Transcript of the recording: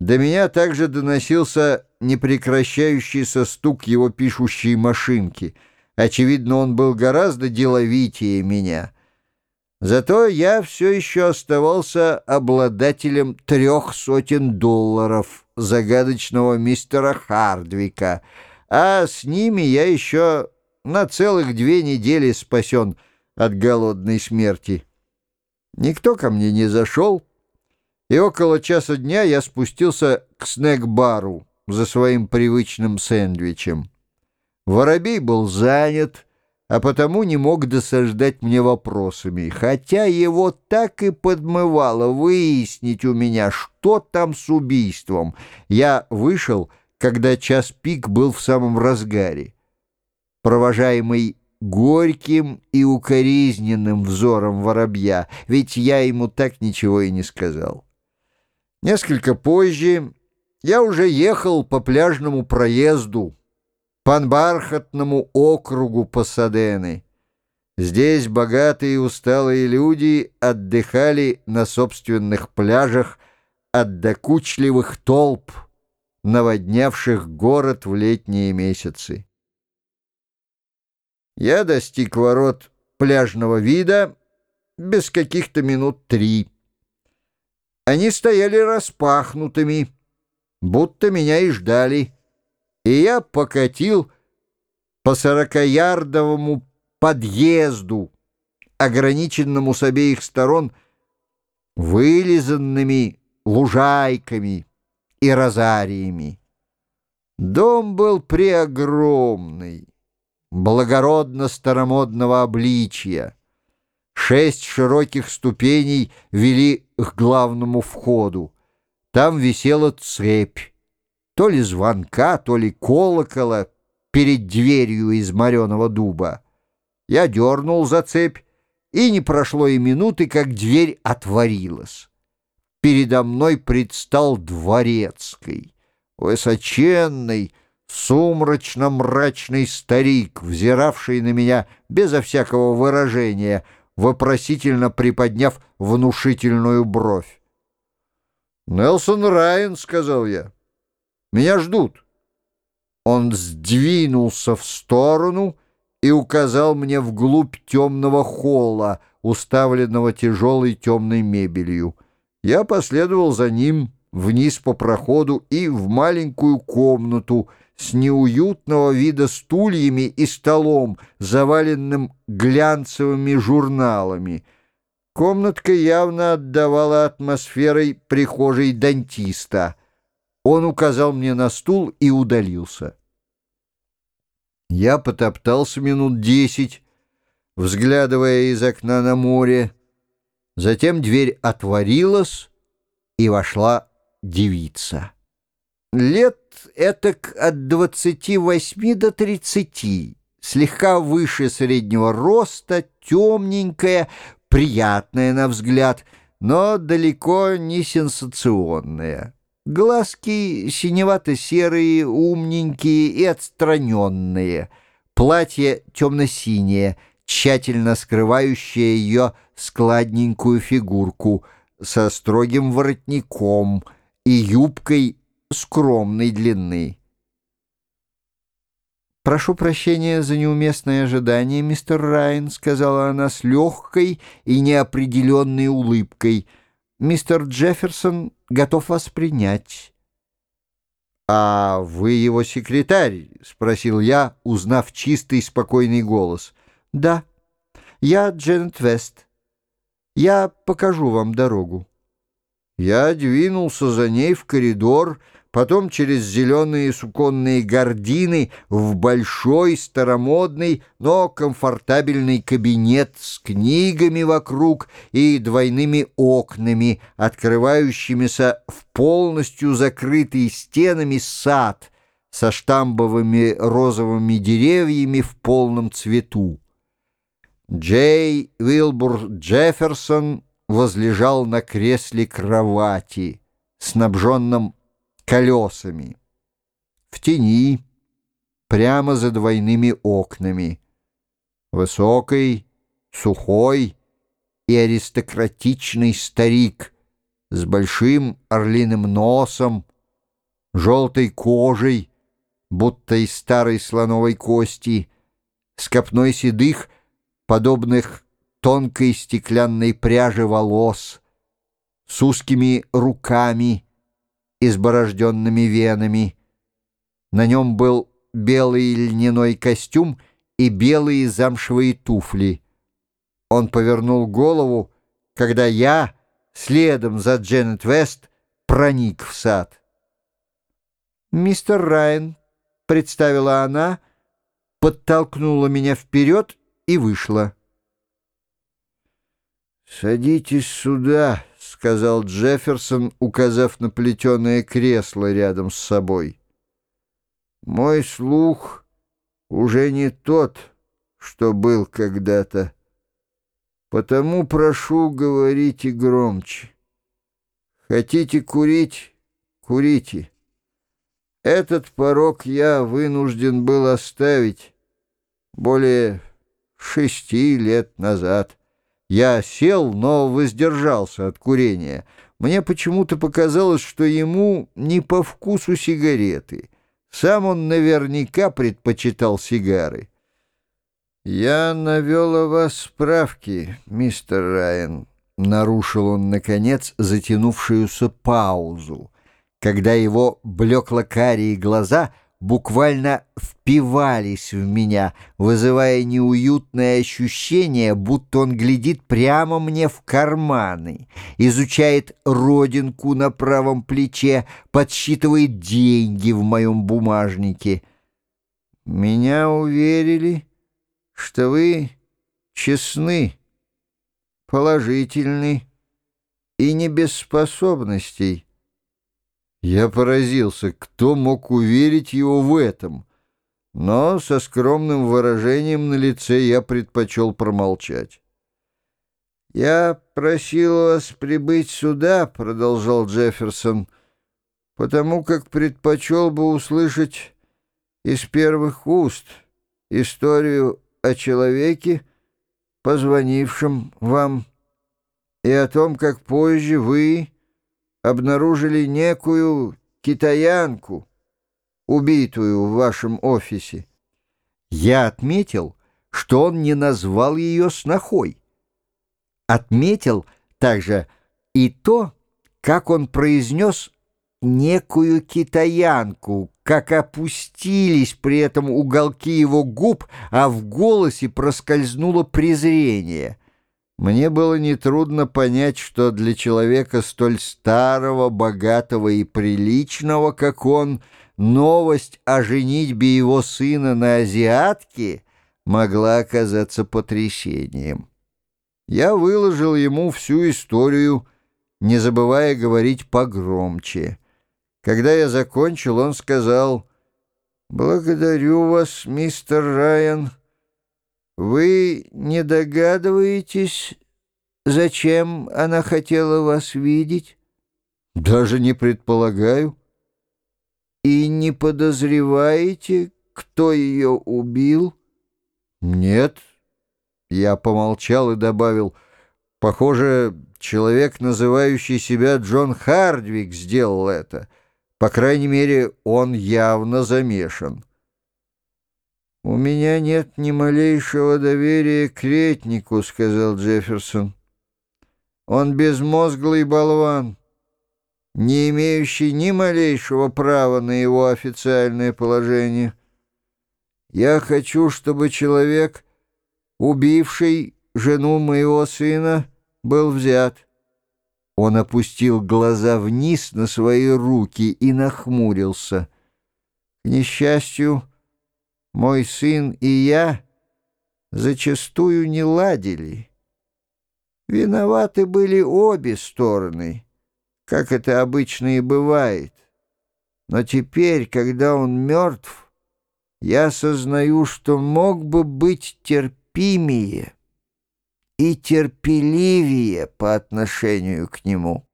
До меня также доносился непрекращающийся стук его пишущей машинки. Очевидно, он был гораздо деловитее меня. Зато я все еще оставался обладателем $300 загадочного мистера Хардвика, а с ними я еще на целых 2 недели спасен от голодной смерти. Никто ко мне не зашел, и около часа дня я спустился к снэк-бару за своим привычным сэндвичем. Воробей был занят, а потому не мог досаждать мне вопросами, хотя его так и подмывало выяснить у меня, что там с убийством. Я вышел, когда час пик был в самом разгаре. Провожаемый горьким и укоризненным взором воробья, ведь я ему так ничего и не сказал. Несколько позже я уже ехал по пляжному проезду, по бархатному округу Пасадены. Здесь богатые и усталые люди отдыхали на собственных пляжах от докучливых толп, наводнявших город в летние месяцы. Я достиг ворот пляжного вида без каких-то минут 3. Они стояли распахнутыми, будто меня и ждали, и я покатил по 40-ярдовому подъезду, ограниченному с обеих сторон вылизанными лужайками и розариями. Дом был преогромный, благородно-старомодного обличия. 6 широких ступеней вели к главному входу. Там висела цепь, то ли звонка, то ли колокола перед дверью из мореного дуба. Я дернул за цепь, и не прошло и минуты, как дверь отворилась. Передо мной предстал дворецкий, высоченный, сумрачно-мрачный старик, взиравший на меня безо всякого выражения, вопросительно приподняв внушительную бровь. «Нельсон Райан», — сказал я, — «меня ждут». Он сдвинулся в сторону и указал мне вглубь темного холла, уставленного тяжелой темной мебелью. Я последовал за ним вниз по проходу и в маленькую комнату с неуютного вида стульями и столом, заваленным глянцевыми журналами. Комнатка явно отдавала атмосферой прихожей дантиста. Он указал мне на стул и удалился. Я потоптался минут 10, взглядывая из окна на море. Затем дверь отворилась, и вошла девица. Лет этак от 28 до 30, слегка выше среднего роста, темненькая, приятная на взгляд, но далеко не сенсационная. Глазки синевато-серые, умненькие и отстраненные. Платье темно-синее, тщательно скрывающее ее складненькую фигурку, со строгим воротником и юбкой скромной длины. «Прошу прощения за неуместное ожидание, мистер Райан», — сказала она с легкой и неопределенной улыбкой. «Мистер Джефферсон готов вас принять». «А вы его секретарь?» — спросил я, узнав чистый спокойный голос. «Да, я Дженнет Вест. Я покажу вам дорогу». Я двинулся за ней в коридор, потом через зеленые суконные гардины в большой, старомодный, но комфортабельный кабинет с книгами вокруг и двойными окнами, открывающимися в полностью закрытый стенами сад со штамбовыми розовыми деревьями в полном цвету. Джей Уилбур Джефферсон возлежал на кресле кровати, снабженном колесами, в тени, прямо за двойными окнами. Высокий, сухой и аристократичный старик с большим орлиным носом, желтой кожей, будто из старой слоновой кости, с копной седых, подобных тонкой стеклянной пряже волос, с узкими руками, изборожденными венами. На нем был белый льняной костюм и белые замшевые туфли. Он повернул голову, когда я, следом за Дженнет Вест, проник в сад. «Мистер Райан», — представила она, подтолкнула меня вперед и вышла. «Садитесь сюда», — сказал Джефферсон, указав на плетеное кресло рядом с собой. «Мой слух уже не тот, что был когда-то, потому прошу, говорите громче. Хотите курить — курите. Этот порог я вынужден был оставить более 6 лет назад. Я сел, но воздержался от курения. Мне почему-то показалось, что ему не по вкусу сигареты. Сам он наверняка предпочитал сигары. «Я навел о вас справки, мистер Райан», — нарушил он, наконец, затянувшуюся паузу, когда его блекло-карие глаза буквально впивались в меня, вызывая неуютное ощущение, будто он глядит прямо мне в карманы, изучает родинку на правом плече, подсчитывает деньги в моем бумажнике. «Меня уверили, что вы честны, положительны и не без способностей». Я поразился, кто мог уверить его в этом, но со скромным выражением на лице я предпочел промолчать. «Я просил вас прибыть сюда», — продолжал Джефферсон, «потому как предпочел бы услышать из первых уст историю о человеке, позвонившем вам, и о том, как позже вы обнаружили некую китаянку, убитую в вашем офисе». Я отметил, что он не назвал ее снохой. Отметил также и то, как он произнес «некую китаянку», как опустились при этом уголки его губ, а в голосе проскользнуло презрение. Мне было нетрудно понять, что для человека столь старого, богатого и приличного, как он, новость о женитьбе его сына на азиатке могла оказаться потрясением. Я выложил ему всю историю, не забывая говорить погромче. Когда я закончил, он сказал: «Благодарю вас, мистер Райан. Вы не догадываетесь, зачем она хотела вас видеть?» «Даже не предполагаю». «И не подозреваете, кто ее убил?» «Нет». Я помолчал и добавил: «Похоже, человек, называющий себя Джон Хардвик, сделал это. По крайней мере, он явно замешан». «У меня нет ни малейшего доверия к Ретнику», — сказал Джефферсон. «Он безмозглый болван, не имеющий ни малейшего права на его официальное положение. Я хочу, чтобы человек, убивший жену моего сына, был взят». Он опустил глаза вниз на свои руки и нахмурился. «К несчастью, мой сын и я зачастую не ладили. Виноваты были обе стороны, как это обычно и бывает. Но теперь, когда он мертв, я сознаю, что мог бы быть терпимее и терпеливее по отношению к нему».